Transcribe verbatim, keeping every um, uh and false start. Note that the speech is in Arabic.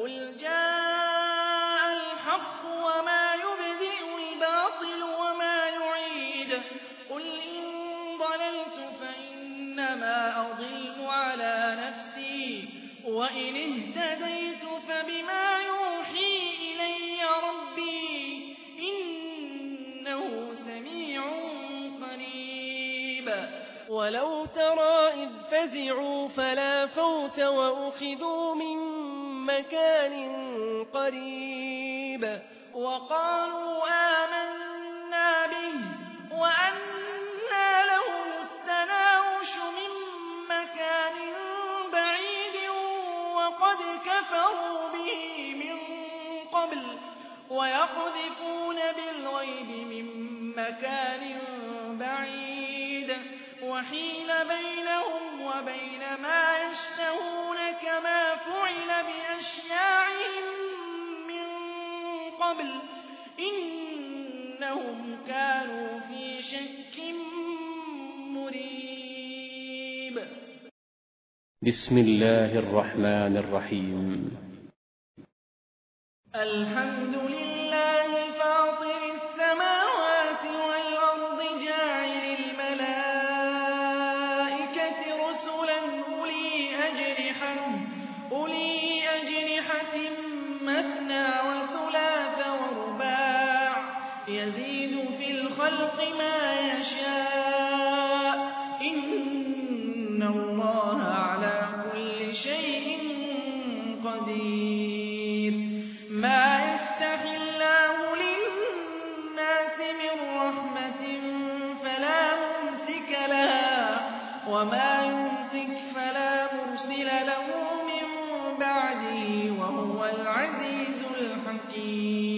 قل جاء الحق وما يبدئ الباطل وما يعيد قل إن ضللت فإنما أضل على نفسي وإن اهتديت فبما يوحي إلي ربي إنه سميع قريب ولو ترى إذ فزعوا فلا فوت وأخذوا من مكان قريب وقالوا آمنا به وأنى لهم التناوش من مكان بعيد وقد كفروا به من قبل ويقذفون بالغيب من مكان بعيد وحيل بينهم وبين ما يشتهون كما فعل بأشياعهم من قبل إنهم كانوا في شك مريب. بسم الله الرحمن الرحيم. الحمد لله فاطر السماوات والأرض جاعل الملائكة رسلا أولي أجنحة أولي أجنحة مثنى وثلاث ورباع يزيد في الخلق ما يشاء إن الله على كل شيء قدير. ما يفتح الله للناس من رحمة فلا ممسك لها وما يمسك فلا مرسل له من بعده وهو العزيز الحكيم.